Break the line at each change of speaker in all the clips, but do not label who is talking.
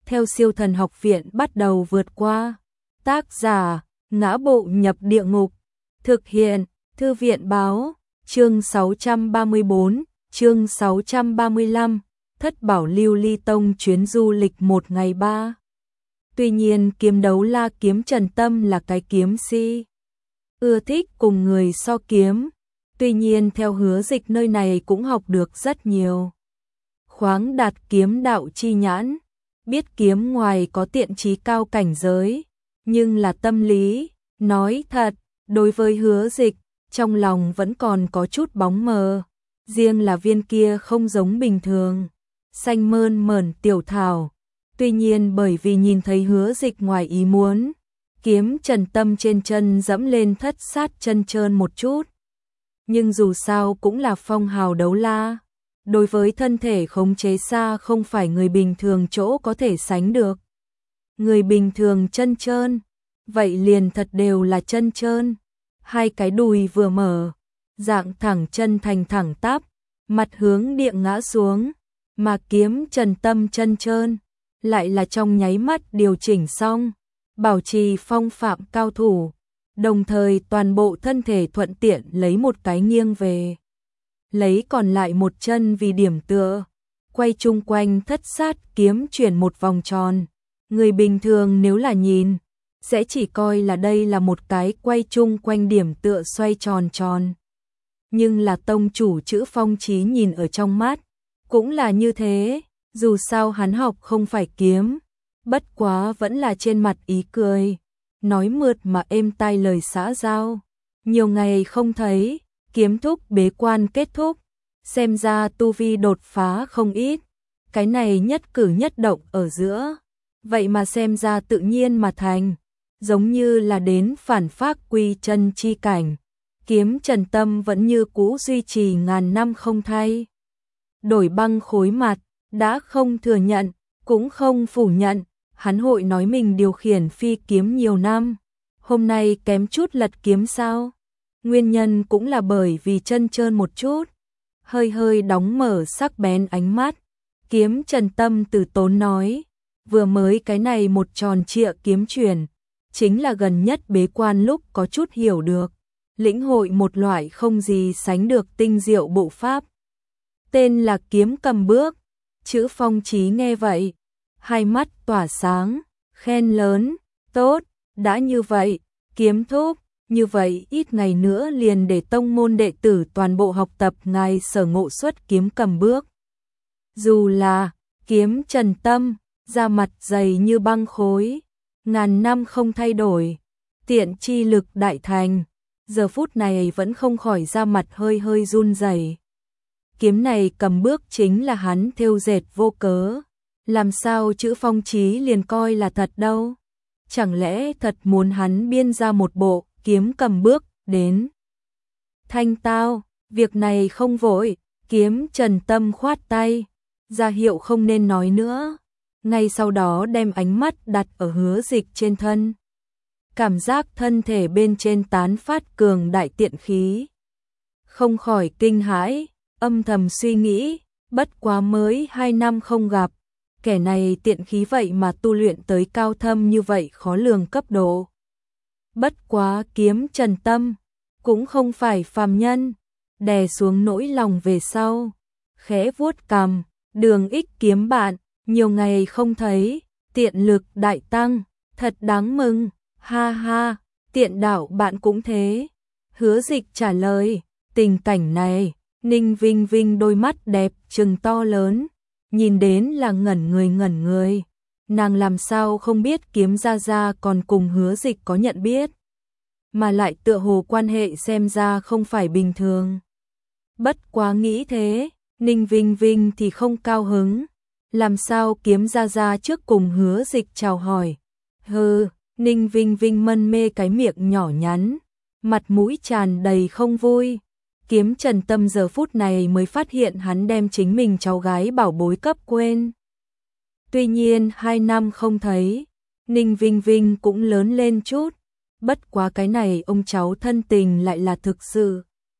theo Siêu Thần Học Viện bắt đầu vượt qua. Tác giả: Ngã Bộ Nhập Địa Ngục. Thực hiện: Thư viện báo. Chương 634, chương 635, Thất Bảo Lưu Ly Tông chuyến du lịch 1 ngày 3. Tuy nhiên kiếm đấu la kiếm Trần Tâm là cái kiếm si ưa thích cùng người so kiếm. Tuy nhiên theo Hứa Dịch nơi này cũng học được rất nhiều. Khoáng đạt kiếm đạo chi nhãn, biết kiếm ngoài có tiện trí cao cảnh giới, nhưng là tâm lý, nói thật, đối với Hứa Dịch, trong lòng vẫn còn có chút bóng mờ. Riêng là viên kia không giống bình thường, xanh mơn mởn tiểu thảo. Tuy nhiên bởi vì nhìn thấy Hứa Dịch ngoài ý muốn, kiếm Trần Tâm trên chân dẫm lên thất sát chân trơn một chút. Nhưng dù sao cũng là phong hào đấu la, đối với thân thể khống chế xa không phải người bình thường chỗ có thể sánh được. Người bình thường chân trơn, vậy liền thật đều là chân trơn. Hai cái đùi vừa mở, dạng thẳng chân thành thẳng tắp, mặt hướng địa ngã xuống, mà kiếm Trần Tâm chân trơn, lại là trong nháy mắt điều chỉnh xong, bảo trì phong phạm cao thủ, đồng thời toàn bộ thân thể thuận tiện lấy một cái nghiêng về. Lấy còn lại một chân vì điểm tựa, quay chung quanh thất sát kiếm chuyển một vòng tròn. Người bình thường nếu là nhìn, sẽ chỉ coi là đây là một cái quay chung quanh điểm tựa xoay tròn tròn. Nhưng là tông chủ Chữ Phong Chí nhìn ở trong mắt, cũng là như thế, dù sao hắn học không phải kiếm, bất quá vẫn là trên mặt ý cười, nói mượt mà êm tai lời xã giao. Nhiều ngày không thấy, kiếm thúc bế quan kết thúc, xem ra tu vi đột phá không ít, cái này nhất cử nhất động ở giữa, vậy mà xem ra tự nhiên mà thành, giống như là đến phản phác quy chân chi cảnh. Kiếm Trần Tâm vẫn như cũ duy trì ngàn năm không thay đổi băng khối mặt, đã không thừa nhận, cũng không phủ nhận, hắn hội nói mình điều khiển phi kiếm nhiều năm, hôm nay kém chút lật kiếm sao? Nguyên nhân cũng là bởi vì chân trơn một chút, hơi hơi đóng mở sắc bén ánh mắt. Kiếm Trần Tâm từ tốn nói, vừa mới cái này một tròn trịa kiếm chuyển, chính là gần nhất bế quan lúc có chút hiểu được, lĩnh hội một loại không gì sánh được tinh diệu bộ pháp. Tên là kiếm cầm bước. Chữ Phong Chí nghe vậy, hai mắt tỏa sáng, khen lớn, tốt, đã như vậy, kiếm thúc, như vậy ít ngày nữa liền để tông môn đệ tử toàn bộ học tập ngài Sở Ngộ Xuất kiếm cầm bước. Dù là kiếm Trần Tâm, da mặt dày như băng khối, ngàn năm không thay đổi, tiện chi lực đại thành, giờ phút này vẫn không khỏi da mặt hơi hơi run rẩy. Kiếm này cầm bước chính là hắn thêu dệt vô cớ, làm sao Chữ Phong Chí liền coi là thật đâu? Chẳng lẽ thật muốn hắn biên ra một bộ kiếm cầm bước đến? Thanh tao, việc này không vội. Kiếm Trần Tâm khoát tay, ra hiệu không nên nói nữa, ngay sau đó đem ánh mắt đặt ở Hứa Dịch trên thân. Cảm giác thân thể bên trên tán phát cường đại tiện khí, không khỏi kinh hãi, âm thầm suy nghĩ, bất quá mới 2 năm không gặp, kẻ này tiện khí vậy mà tu luyện tới cao thâm như vậy khó lường cấp độ. Bất quá kiếm Trần Tâm cũng không phải phàm nhân, đè xuống nỗi lòng về sau, khẽ vuốt cằm, Đường Ích kiếm bạn, nhiều ngày không thấy, tiện lực đại tăng, thật đáng mừng, ha ha, tiện đạo bạn cũng thế. Hứa Dịch trả lời, tình cảnh này, Ninh Vinh Vinh đôi mắt đẹp trừng to lớn, nhìn đến là ngẩn người, nàng làm sao không biết kiếm gia gia còn cùng Hứa Dịch có nhận biết, mà lại tựa hồ quan hệ xem ra không phải bình thường. Bất quá nghĩ thế, Ninh Vinh Vinh thì không cao hứng, làm sao kiếm gia gia trước cùng Hứa Dịch chào hỏi. Hừ, Ninh Vinh Vinh mân mê cái miệng nhỏ nhắn, mặt mũi tràn đầy không vui. Kiếm Trần Tâm giờ phút này mới phát hiện hắn đem chính mình cháu gái bảo bối cấp quên. Tuy nhiên 2 năm không thấy, Ninh Vinh Vinh cũng lớn lên chút, bất quá cái này ông cháu thân tình lại là thực sự.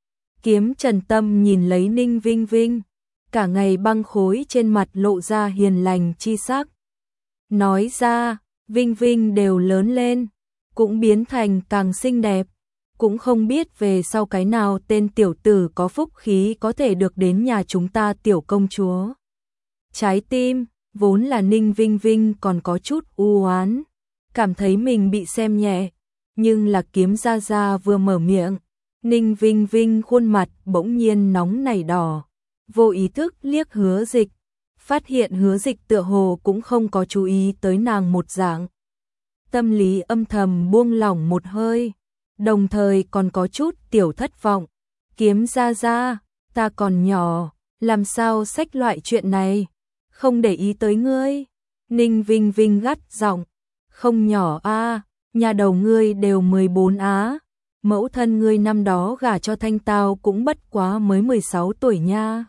Kiếm Trần Tâm nhìn lấy Ninh Vinh Vinh, cả ngày băng khối trên mặt lộ ra hiền lành chi sắc. nói ra, Vinh Vinh đều lớn lên, cũng biến thành càng xinh đẹp, cũng không biết về sau cái nào tên tiểu tử có phúc khí có thể được đến nhà chúng ta tiểu công chúa. Trái tim, vốn là Ninh Vinh Vinh còn có chút u oán, cảm thấy mình bị xem nhẹ, nhưng là Kiếm Gia Gia vừa mở miệng, Ninh Vinh Vinh khuôn mặt bỗng nhiên nóng nảy đỏ, vô ý thức liếc Hứa Dịch, phát hiện Hứa Dịch tựa hồ cũng không có chú ý tới nàng một dạng. Tâm lý âm thầm buông lỏng một hơi, đồng thời còn có chút tiểu thất vọng. Kiếm Gia Gia, ta còn nhỏ, làm sao xách loại chuyện này, không để ý tới ngươi. Ninh Vinh Vinh gắt giọng, không nhỏ a, nhà đầu ngươi đều 14 á, mẫu thân ngươi năm đó gả cho Thanh Tao cũng bất quá mới 16 tuổi nha.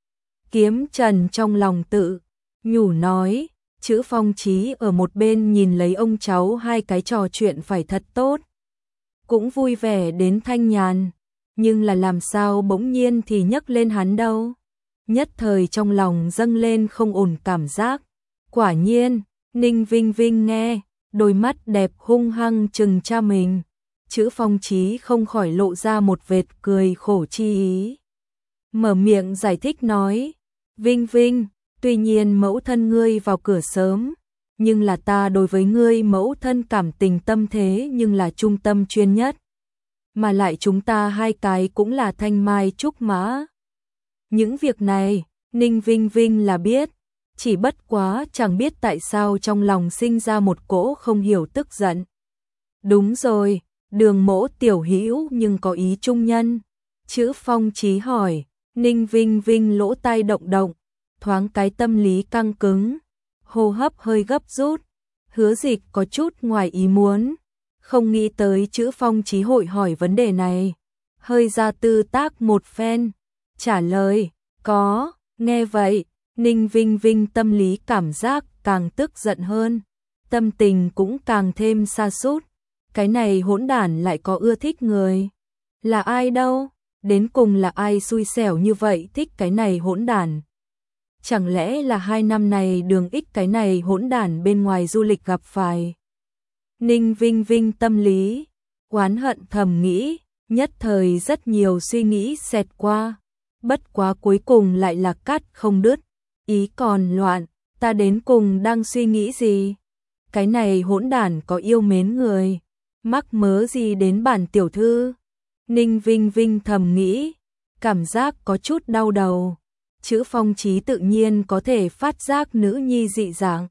Kiếm Trần trong lòng tự nhủ nói, Chữ Phong Chí ở một bên nhìn lấy ông cháu hai cái trò chuyện phải thật tốt, cũng vui vẻ đến thanh nhàn, nhưng là làm sao bỗng nhiên thì nhấc lên hắn đâu. Nhất thời trong lòng dâng lên không ổn cảm giác. Quả nhiên, Ninh Vinh Vinh nghe, đôi mắt đẹp hung hăng trừng cha mình. Chữ Phong Chí không khỏi lộ ra một vệt cười khổ chi ý. Mở miệng giải thích nói, Vinh Vinh, tuy nhiên mẫu thân ngươi vào cửa sớm, nhưng là ta đối với ngươi mẫu thân cảm tình tâm thế nhưng là trung tâm chuyên nhất. Mà lại chúng ta hai cái cũng là thanh mai trúc mã. Những việc này, Ninh Vinh Vinh là biết, chỉ bất quá chẳng biết tại sao trong lòng sinh ra một cỗ không hiểu tức giận. Đúng rồi, Đường Mỗ tiểu hữu nhưng có ý trung nhân. Chữ Phong Chí hỏi, Ninh Vinh Vinh lỗ tai động động, thoáng cái tâm lý căng cứng, hô hấp hơi gấp rút. Hứa Dịch có chút ngoài ý muốn, không nghĩ tới Chữ Phong Chí hội hỏi vấn đề này, hơi ra tư tác một phen, trả lời, có. Nghe vậy, Ninh Vinh Vinh tâm lý cảm giác càng tức giận hơn, tâm tình cũng càng thêm sa sút. Cái này hỗn đản lại có ưa thích người. Là ai đâu? Đến cùng là ai xui xẻo như vậy thích cái này hỗn đản? Chẳng lẽ là 2 năm này Đường Ích cái này hỗn đản bên ngoài du lịch gặp phải? Ninh Vinh Vinh tâm lý oán hận thầm nghĩ, nhất thời rất nhiều suy nghĩ xẹt qua, bất quá cuối cùng lại là cắt không đứt, ý còn loạn, ta đến cùng đang suy nghĩ gì? Cái này hỗn đản có yêu mến người, mắc mớ gì đến bản tiểu thư? Ninh Vinh Vinh thầm nghĩ, cảm giác có chút đau đầu. Chữ Phong Chí tự nhiên có thể phát giác nữ nhi dị dạng.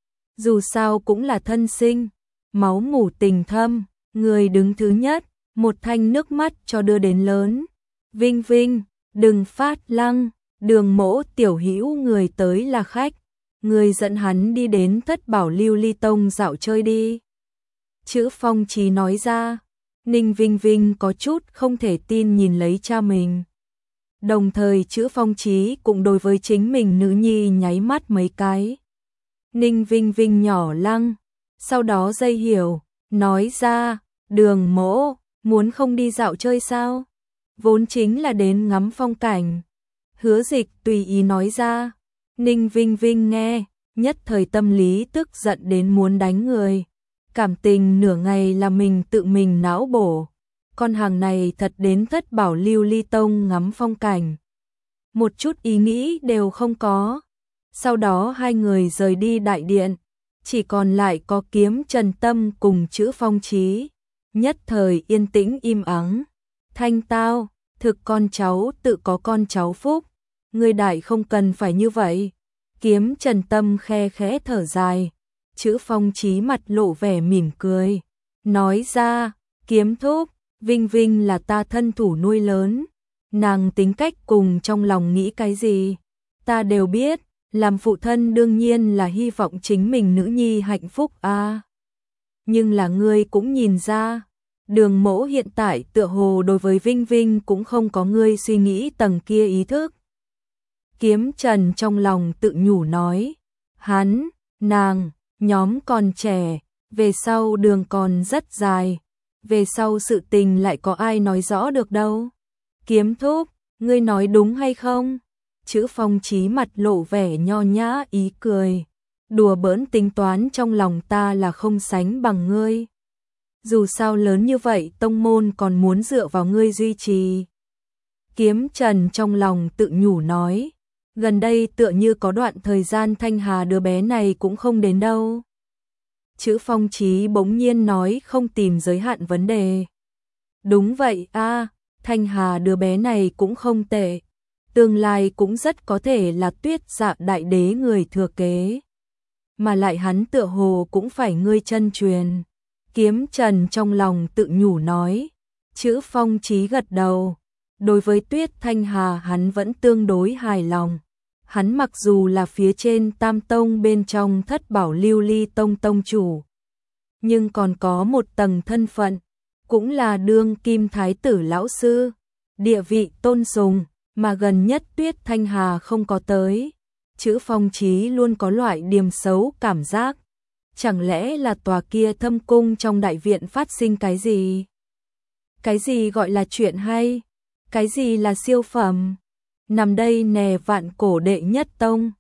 Dù sao cũng là thân sinh, máu mủ tình thâm, người đứng thứ nhất, một thanh nước mắt cho đưa đến lớn. Vinh Vinh, đừng phát lăng, Đường Mỗ tiểu hữu người tới là khách, người dẫn hắn đi đến Thất Bảo Lưu Ly Tông dạo chơi đi. Chữ Phong Chí nói ra, Ninh Vinh Vinh có chút không thể tin nhìn lấy cha mình. Đồng thời Chữ Phong Chí cũng đối với chính mình nữ nhi nháy mắt mấy cái. Ninh Vinh Vinh nhỏ lăng, sau đó dây hiểu, nói ra, Đường Mỗ, muốn không đi dạo chơi sao? Vốn chính là đến ngắm phong cảnh. Hứa Dịch tùy ý nói ra. Ninh Vinh Vinh nghe, nhất thời tâm lý tức giận đến muốn đánh người. Cảm tình nửa ngày là mình tự mình não bổ. Con hàng này thật đến Thất Bảo Lưu Ly Tông ngắm phong cảnh. Một chút ý nghĩ đều không có. Sau đó hai người rời đi đại điện. Chỉ còn lại có Kiếm Trần Tâm cùng Chữ Phong Chí. Nhất thời yên tĩnh im ắng. Thanh Tao, thực con cháu tự có con cháu phúc. Người đại không cần phải như vậy. Kiếm Trần Tâm khe khẽ thở dài. Chữ Phong Chí mặt lộ vẻ mỉm cười. Nói ra, Kiếm thúc, Vinh Vinh là ta thân thủ nuôi lớn. Nàng tính cách cùng trong lòng nghĩ cái gì, ta đều biết. Làm phụ thân đương nhiên là hy vọng chính mình nữ nhi hạnh phúc a. Nhưng là ngươi cũng nhìn ra, Đường Mỗ hiện tại tựa hồ đối với Vinh Vinh cũng không có ngươi suy nghĩ tầng kia ý thức. Kiếm Trần trong lòng tự nhủ nói, hắn, nàng, nhóm còn trẻ, về sau đường còn rất dài, về sau sự tình lại có ai nói rõ được đâu. Kiếm thúc, ngươi nói đúng hay không? Chữ Phong Chí mặt lộ vẻ nho nhã ý cười. đùa bỡn tính toán trong lòng ta là không sánh bằng ngươi. Dù sao lớn như vậy tông môn còn muốn dựa vào ngươi duy trì. Kiếm Trần trong lòng tự nhủ nói, gần đây tựa như có đoạn thời gian Thanh Hà đứa bé này cũng không đến đâu. Chữ Phong Chí bỗng nhiên nói không tìm giới hạn vấn đề. Đúng vậy a, Thanh Hà đứa bé này cũng không tệ, tương lai cũng rất có thể là Tuyết Dạ đại đế người thừa kế. Mà lại hắn tựa hồ cũng phải ngươi chân truyền. Kiếm Trần trong lòng tự nhủ nói. Chữ Phong Chí gật đầu. Đối với Tuyết Thanh Hà hắn vẫn tương đối hài lòng. Hắn mặc dù là phía trên Tam Tông bên trong Thất Bảo Lưu Ly Tông tông chủ, nhưng còn có một tầng thân phận, cũng là đương kim thái tử lão sư, địa vị tôn sùng, mà gần nhất Tuyết Thanh Hà không có tới. Chữ Phong Chí luôn có loại điềm xấu cảm giác. Chẳng lẽ là tòa kia thâm cung trong đại viện phát sinh cái gì? Cái gì gọi là chuyện hay? Cái gì là siêu phẩm? Nằm đây nè vạn cổ đệ nhất tông,